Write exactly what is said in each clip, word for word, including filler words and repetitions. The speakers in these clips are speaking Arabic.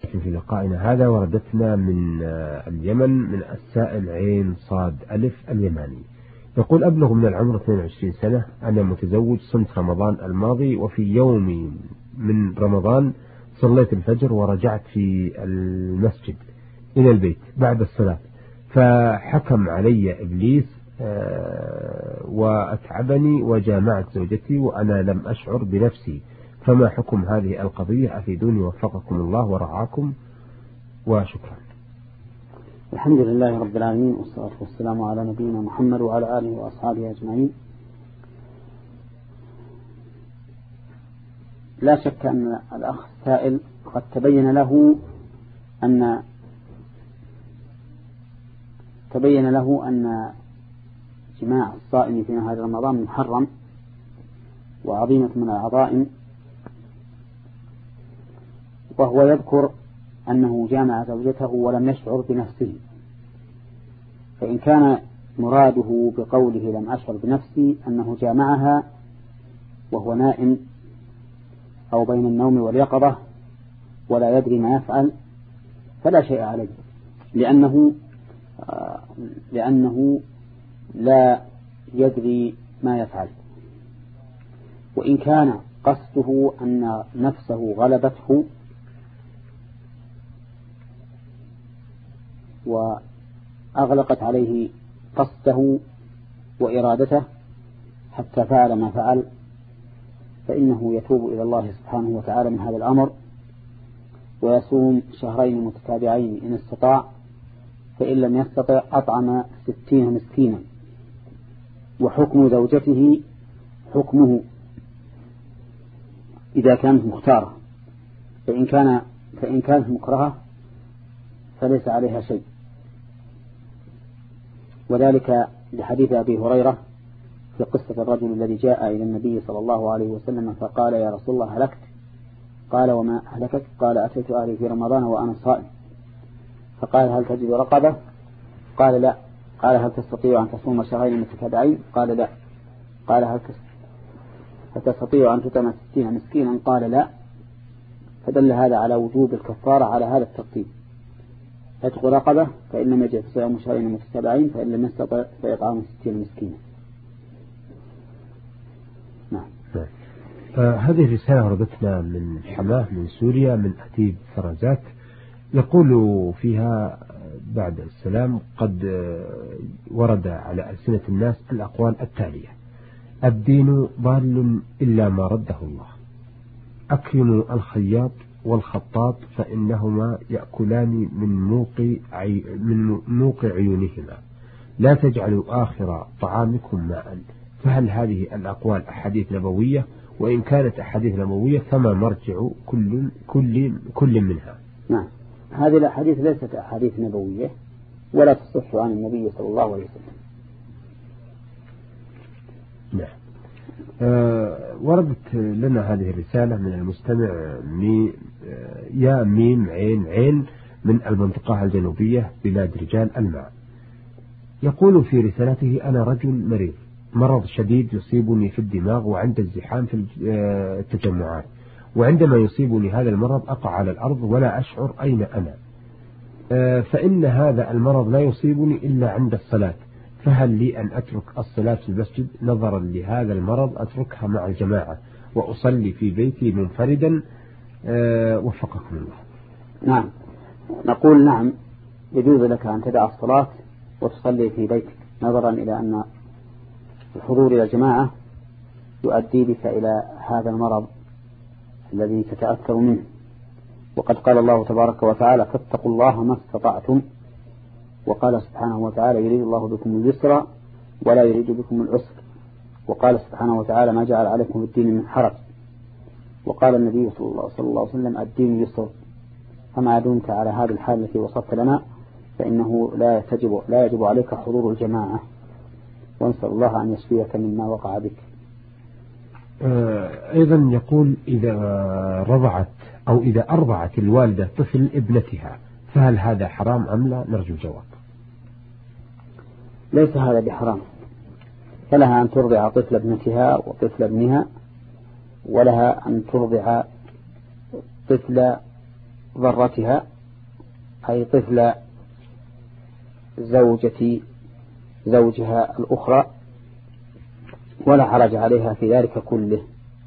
في لقائنا هذا وردتنا من اليمن من السائل عين صاد ألف اليماني. يقول: أبلغ من العمر اثنين وعشرين سنة، أنا متزوج، صمت رمضان الماضي، وفي يوم من رمضان صليت الفجر ورجعت في المسجد إلى البيت بعد الصلاة، فحكم علي إبليس وأتعبني وجامعت زوجتي وأنا لم أشعر بنفسي، فما حكم هذه القضية؟ أفيدوني وفقكم الله ورعاكم، وشكرا. الحمد لله رب العالمين، والصلاة والسلام على نبينا محمد وعلى آله وأصحابه أجمعين. لا شك أن الأخ السائل قد تبين له أن تبين له أن جماع الصائم في نهار رمضان محرم وعظيمة من العظائم، وهو يذكر أنه جامع زوجته ولم يشعر بنفسه. فإن كان مراده بقوله لم أشعر بنفسي أنه جامعها وهو نائم أو بين النوم واليقظة ولا يدري ما يفعل، فلا شيء عليه، لأنه لأنه لا يدري ما يفعل. وإن كان قصده أن نفسه غلبته وأغلقت عليه قصده وإرادته حتى فعل ما فعل، فإنه يتوب إلى الله سبحانه وتعالى من هذا الأمر، ويصوم شهرين متتابعين إن استطاع، فإن لم يستطع أطعم ستين مسكينا. وحكم زوجته حكمه إذا كانت مختارة، فإن كان فإن كانت مكرهة فليس عليها شيء، وذلك لحديث أبي هريرة في قصة الرجل الذي جاء إلى النبي صلى الله عليه وسلم فقال: يا رسول الله هلكت. قال: وما هلكك؟ قال: أتيت أهلي في رمضان وأنا صائم. فقال: هل تجد رقبة؟ قال: لا. قال: هل تستطيع أن تصوم شهرين متتابعين؟ قال: لا. قال: هل تستطيع أن تطعم ستين مسكينا؟ قال: لا. فدل هذا على وجوب الكفارة على هذا الترتيب: عتق رقبة فإن لم يجد صيام شهرين متتابعين، فإن لم يستطع فإطعام ستين مسكينا. نعم. آه هذه الرسالة وردتنا من حماه من سوريا من أتيب فرزات، يقول فيها بعد السلام: قد ورد على ألسنة الناس الأقوال التالية: الدين ضال إلا ما رده الله، أكرموا الخياط والخطاط فإنهما يأكلان من موق عي من موق عيونهما، لا تجعلوا آخر طعامكم ماء. فهل هذه الأقوال أحاديث نبوية؟ وإن كانت أحاديث نبوية فما مرجع كل كل كل منها؟ نعم، هذه الأحاديث ليست أحاديث نبوية ولا تصح عن النبي صلى الله عليه وسلم. نعم. آه وردت لنا هذه الرسالة من المستمع مي آه يا ميم عين عين من المنطقة الجنوبية بلاد رجال الماء. يقول في رسالته: أنا رجل مريض، مرض شديد يصيبني في الدماغ وعند الزحام في التجمعات، وعندما يصيبني هذا المرض أقع على الأرض ولا أشعر أين أنا، فإن هذا المرض لا يصيبني إلا عند الصلاة، فهل لي أن أترك الصلاة في المسجد نظرا لهذا المرض؟ أتركها مع الجماعة وأصلي في بيتي منفردا؟ وفقكم الله. نعم، نقول نعم، يجوز لك أن تدع الصلاة وتصلي في بيتك، نظرا إلى أن الحضور إلى الجماعة يؤدي بك إلى هذا المرض الذي تتأثر منه. وقد قال الله تبارك وتعالى: فاتقوا الله ما استطعتم. وقال سبحانه وتعالى: يريد الله بكم اليسر ولا يريد بكم العسر. وقال سبحانه وتعالى: ما جعل عليكم الدين من حرج. وقال النبي صلى الله عليه وسلم: الدين يسر. فما دمت على هذه الحال التي وصفت لنا فإنه لا يجب لا يجب عليك حضور الجماعة، ونسأل الله أن يشفيك مما وقع بك. أيضا يقول: إذا رضعت أو إذا أرضعت الوالدة طفل ابنتها فهل هذا حرام أم لا؟ نرجو الجواب. ليس هذا بحرام، فلها أن ترضع طفل ابنتها وطفل ابنها، ولها أن ترضع طفل ضرتها أي طفل زوجة زوجها الأخرى، ولا حرج عليها في ذلك كله.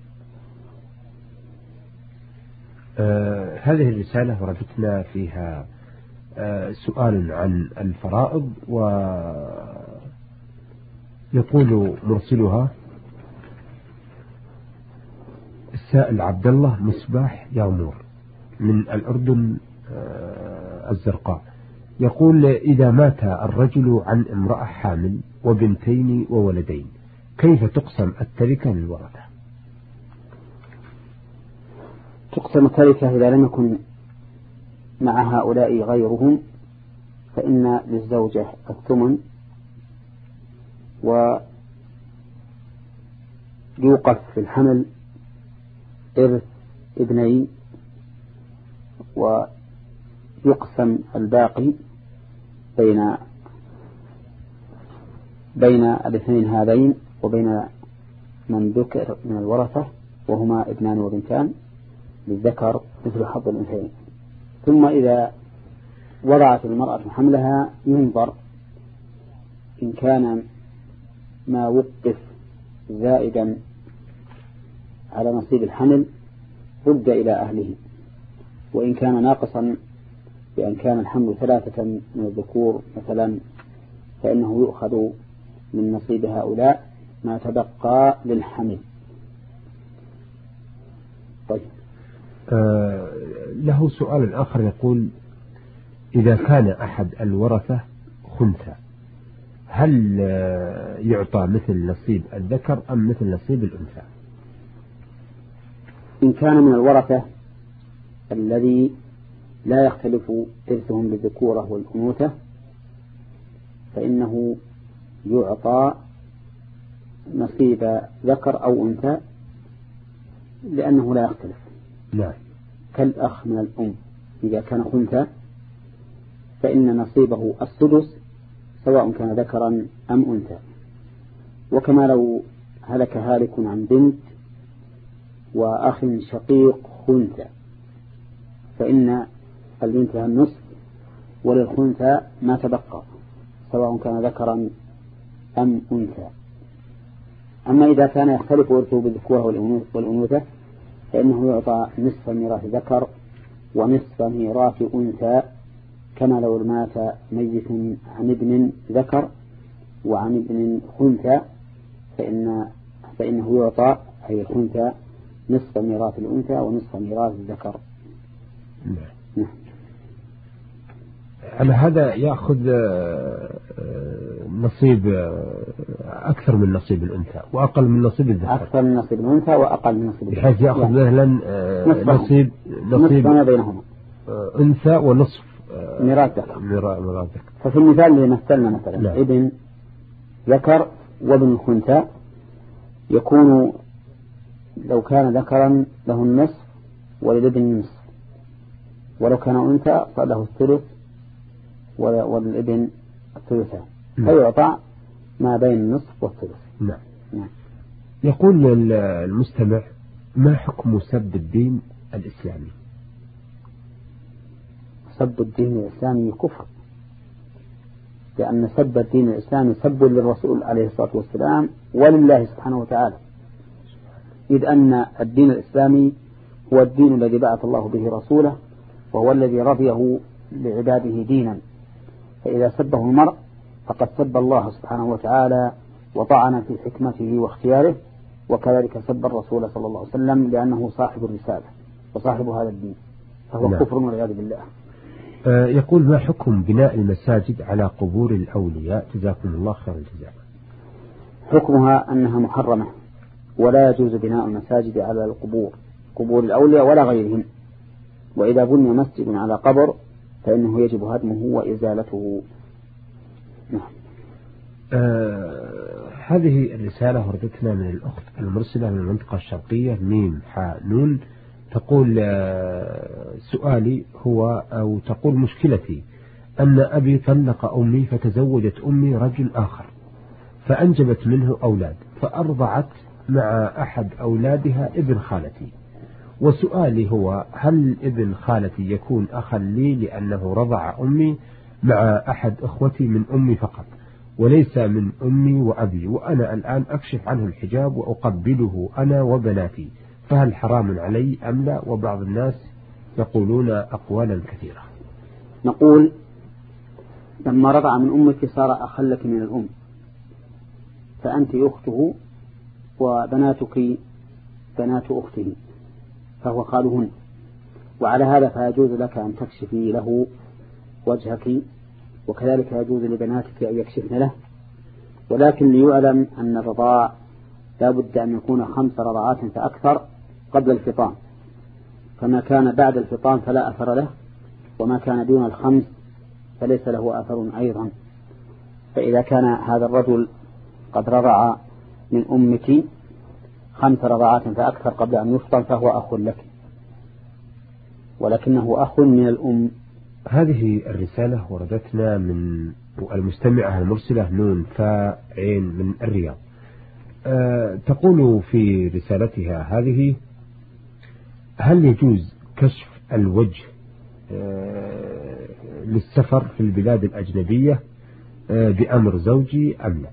آه هذه الرسالة وردتنا فيها آه سؤال عن الفرائض، ويقول مرسلها: السائل عبد الله مصباح يامور من الأردن آه الزرقاء، يقول: إذا مات الرجل عن امرأة حامل وبنتين وولدين كيف تقسم التركة للورثة؟ تقسم التركة إذا لم يكن مع هؤلاء غيرهم، فإن للزوجة الثمن، ويوقف في الحمل إرث ابنين، ويقسم الباقي بين بين الاثنين هذين وبين من ذكر من الورثة وهما ابنان وبنتان، للذكر مثل حظ الأنثيين. ثم إذا وضعت المرأة حملها ينظر إن كان ما وقف زائدا على نصيب الحمل رد إلى أهله، وإن كان ناقصا بأن كان الحمل ثلاثة من الذكور مثلا فإنه يؤخذ من نصيب هؤلاء ما تبقى للحمل. طيب. آه له سؤال آخر يقول: إذا كان أحد الورثة خنثى هل آه يعطى مثل نصيب الذكر أم مثل نصيب الأنثى؟ إن كان من الورثة الذي لا يختلف إرثهم بالذكورة والأنوثة فإنه يعطى نصيب ذكر أو أنثى لأنه لا يختلف. نعم. كالأخ من الأم إذا كان خنثى فإن نصيبه السدس سواء كان ذكرا أم أنثى. وكما لو هلك هالك عن بنت وأخ شقيق خنثى فإن البنت لها النصف وللخنثى ما تبقى سواء كان ذكرا أم أنثى. أما إذا كان يختلف ورثه بالذكورة والأنوثة فإنه يعطى نصف ميراث ذكر ونصف ميراث أنثى، كما لو مات ميت عن ابن ذكر وعن ابن خنثى فإن فإنه يعطى أي الخنثى نصف ميراث الأنثى ونصف ميراث الذكر. نعم. على هذا يأخذ نصيب أكثر من نصيب الأنثى وأقل من نصيب الذكر. أكثر من نصيب الأنثى وأقل من نصيب الذكر، بحيث يأخذ مثلا نصيب نصيب ما بينهما أنثى ونصف ميراث ذكر. ميراث ذكر. ففي المثال اللي مثلنا مثلا لا. ابن ذكر وابن خنثى يكون لو كان ذكرا له النصف وللابن النصف، ولو كان أنثى فله الثلث وللابن الثلثان، فيعطى ما بين النصف والثلث. نعم. نعم. يقول المستمع: ما حكم سب الدين الإسلامي؟ سب الدين الإسلامي كفر، لأن سب الدين الإسلامي سب للرسول عليه الصلاة والسلام ولله سبحانه وتعالى، إذ أن الدين الإسلامي هو الدين الذي بعث الله به رسوله وهو الذي رضيه لعباده دينا، فإذا سبه المرء فقد سب الله سبحانه وتعالى وطعن في حكمته واختياره، وكذلك سب الرسول صلى الله عليه وسلم لأنه صاحب الرسالة وصاحب هذا الدين، فهو نعم. كفر والعياذ بالله. آه يقول: ما حكم بناء المساجد على قبور الأولياء؟ جزاكم الله خير الجزاء. حكمها أنها محرمة، ولا يجوز بناء المساجد على القبور، قبور الأولياء ولا غيرهم، وإذا بني مسجد على قبر فإنه يجب هدمه وإزالته. نعم. آه هذه الرسالة وردتنا من الأخت المرسلة من المنطقة الشرقية ميم حاء نون، تقول: آه سؤالي هو أو تقول مشكلتي أن أبي طلق أمي فتزوجت أمي رجل آخر فأنجبت منه أولاد، فأرضعت مع أحد أولادها ابن خالتي، وسؤالي هو: هل ابن خالتي يكون أخا لي لأنه رضع أمي مع أحد أخوتي من أمي فقط وليس من أمي وأبي، وأنا الآن أكشف عنه الحجاب وأقبله أنا وبناتي، فهل حرام علي أم لا؟ وبعض الناس يقولون أقوالا كثيرة. نقول: لما رضع من أمك صار أخا لك من الأم، فأنت أخته وبناتك بنات أخته، فهو خالهن، وعلى هذا فيجوز لك أن تكشفي له وجهك، وكذلك يجوز لبناتك أن يكشفن له، ولكن ليعلم أن الرضاع لا بد أن يكون خمس رضعات فأكثر قبل الفطام، فما كان بعد الفطام فلا أثر له، وما كان دون الخمس فليس له أثر أيضا. فإذا كان هذا الرجل قد رضع من أمك خمس رضعات فأكثر قبل أن يفطم فهو أخ لك، ولكنه أخ من الأم. هذه الرسالة وردتنا من المستمعة المرسلة نون فاء عين من الرياض. أه تقول في رسالتها هذه: هل يجوز كشف الوجه أه للسفر في البلاد الأجنبية أه بأمر زوجي أم لا؟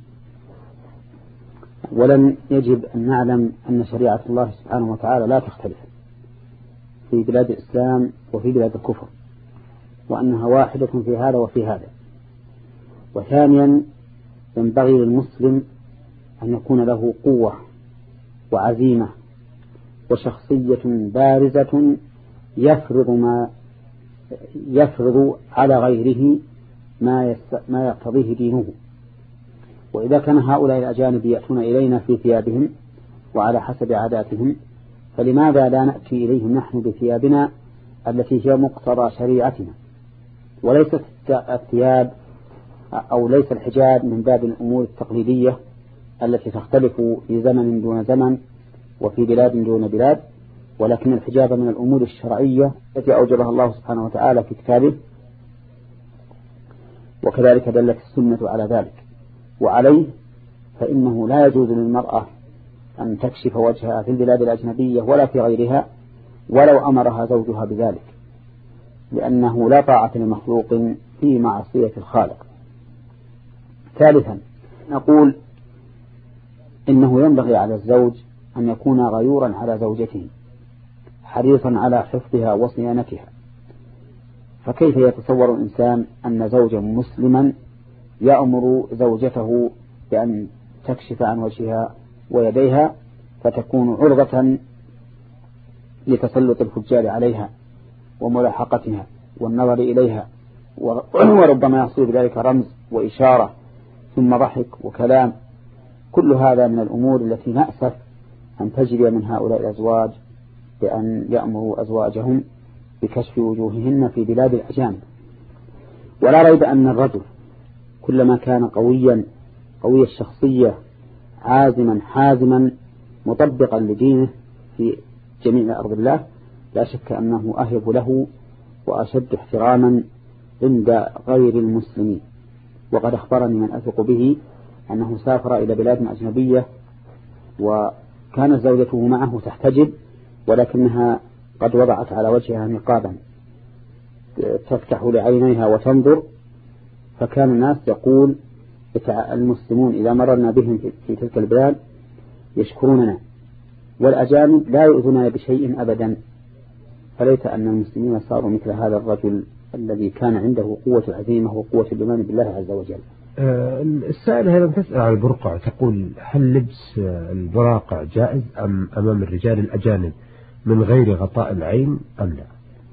ولن يجب أن نعلم أن شريعة الله سبحانه وتعالى لا تختلف في بلاد الإسلام وفي بلاد الكفر، وأنها واحدة في هذا وفي هذا. وثانيا ينبغي للمسلم أن يكون له قوة وعزيمة وشخصية بارزة يفرض ما يفرض على غيره ما ما يقتضيه دينه. وإذا كان هؤلاء الأجانب يأتون إلينا في ثيابهم وعلى حسب عاداتهم، فلماذا لا نأتي إليهم نحن بثيابنا التي هي مقتضى شريعتنا؟ وليست الثياب أو ليس الحجاب من باب الأمور التقليدية التي تختلف في زمن دون زمن وفي بلاد دون بلاد، ولكن الحجاب من الأمور الشرعية التي أوجبها الله سبحانه وتعالى في كتابه، وكذلك دلت السنة على ذلك. وعليه فإنه لا يجوز للمرأة أن تكشف وجهها في البلاد الأجنبية ولا في غيرها ولو أمرها زوجها بذلك، لأنه لا طاعة لمخلوق في معصية الخالق. ثالثا نقول إنه ينبغي على الزوج أن يكون غيورا على زوجته حريصا على حفظها وصيانتها. فكيف يتصور الإنسان أن زوجا مسلما يأمر زوجته بأن تكشف عن وجهها ويديها فتكون عرضة لتسلط الفجار عليها وملاحقتها والنظر إليها، وربما يحصل بذلك رمز وإشارة ثم ضحك وكلام. كل هذا من الأمور التي نأسف أن تجري من هؤلاء الأزواج بأن يأمروا أزواجهم بكشف وجوههن في بلاد الأجانب. ولا ريب أن الرجل كلما كان قويا قوي الشخصية عازما حازما مطبقا لدينه في جميع أرض الله، لا شك أنه أهب له وأشد احتراما عند غير المسلمين. وقد أخبرني من أثق به أنه سافر إلى بلاد أجنبية وكانت زوجته معه تحتجب، ولكنها قد وضعت على وجهها نقابا تفتح لعينيها وتنظر، فكان الناس يقول المسلمون إذا مررنا بهم في تلك البلاد يشكروننا، والأجانب لا يؤذون بشيء أبدا. فليت أن المسلمين صاروا مثل هذا الرجل الذي كان عنده قوة عزيمة وقوة الإيمان بالله عز وجل. السائلة هنا تسأل عن البرقع، تقول: هل لبس البراقع جائز أم أمام الرجال الأجانب من غير غطاء العين أم لا؟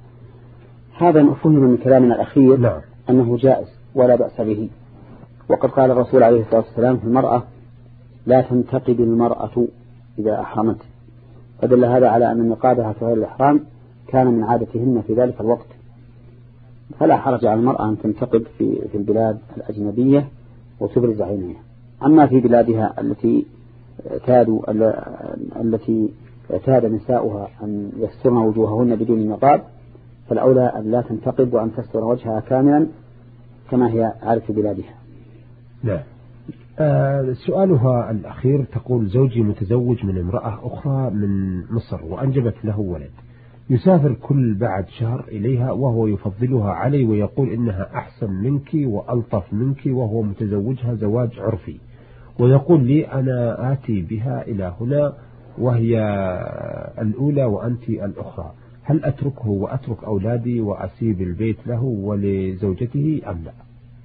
هذا مفهوم من كلامنا الأخير. نعم. أنه جائز ولا بأس به. وقد قال الرسول عليه الصلاة والسلام في المرأة: لا تنتقب المرأة إذا أحرمت، فدل هذا على أن نقابها في غير الإحرام كان من عادتهن في ذلك الوقت، فلا حرج على المرأة أن تنتقب في في البلاد الأجنبية وتبرز عينيها. أما في بلادها التي اعتادوا التي اعتاد نساؤها أن يسترن وجوههن بدون نقاب، فالأولى أن لا تنتقب وأن تستر وجهها كاملا كما هي عادة بلادها. لا. آه سؤالها الأخير تقول: زوجي متزوج من امرأة أخرى من مصر وأنجبت له ولد، يسافر كل بعد شهر إليها وهو يفضلها علي ويقول إنها أحسن منك وألطف منك، وهو متزوجها زواج عرفي، ويقول لي أنا آتي بها إلى هنا وهي الأولى وأنت الأخرى، هل أتركه وأترك أولادي وأسيب البيت له ولزوجته أم لا؟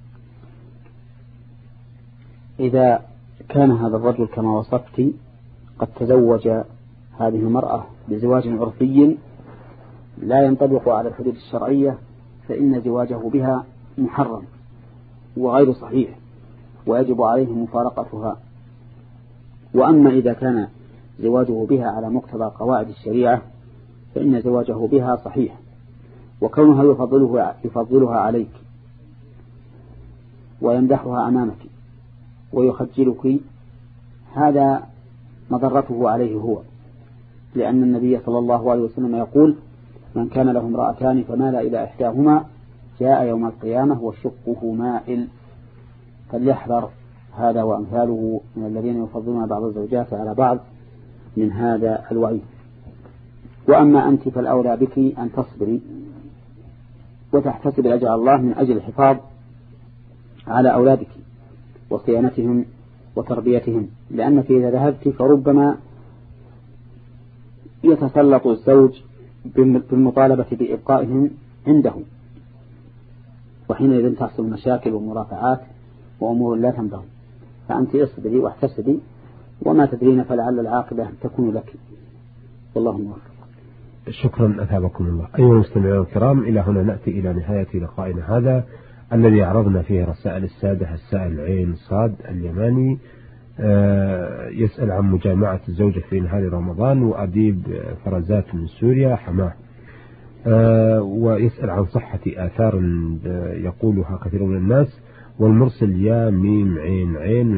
إذا كان هذا الرجل كما وصفت قد تزوج هذه المرأة بزواج عرفي لا ينطبق على الحدود الشرعية، فإن زواجه بها محرم وغير صحيح ويجب عليه مفارقتها. وأما إذا كان زواجه بها على مقتضى قواعد الشريعة فإن زواجه بها صحيح، وكونها يفضله يفضلها عليك ويمدحها أمامك ويخجلك هذا مضرته عليه هو، لأن النبي صلى الله عليه وسلم يقول: من كان له امرأتان فمال إلى إحداهما جاء يوم القيامة وشقه مائل. فليحذر هذا وأمثاله من الذين يفضلون بعض الزوجات على بعض من هذا الوعيد. وأما أنت فالأولى بك أن تصبري وتحتسب أجر الله من أجل الحفاظ على أولادك وصيانتهم وتربيتهم، لأنك إذا ذهبت فربما يتسلط الزوج بالمطالبة بإبقائهم عنده، وحينئذ تحصل مشاكل ومرافعات وأمور لا تنبغي. فأنت اصبري واحتسبي وما تدرين فلعل العاقبة تكون لك، والله موفق. شكرا أثابكم الله. أيها المستمعون الكرام، إلى هنا نأتي إلى نهاية لقائنا هذا الذي عرضنا فيه رسائل السادة. السائل عين صاد اليماني يسأل عن مجامعة الزوجة في نهار رمضان، وأديب فرزات من سوريا حماه، ويسأل عن صحة آثار يقولها كثير من الناس، والمرسل يا ميم عين عين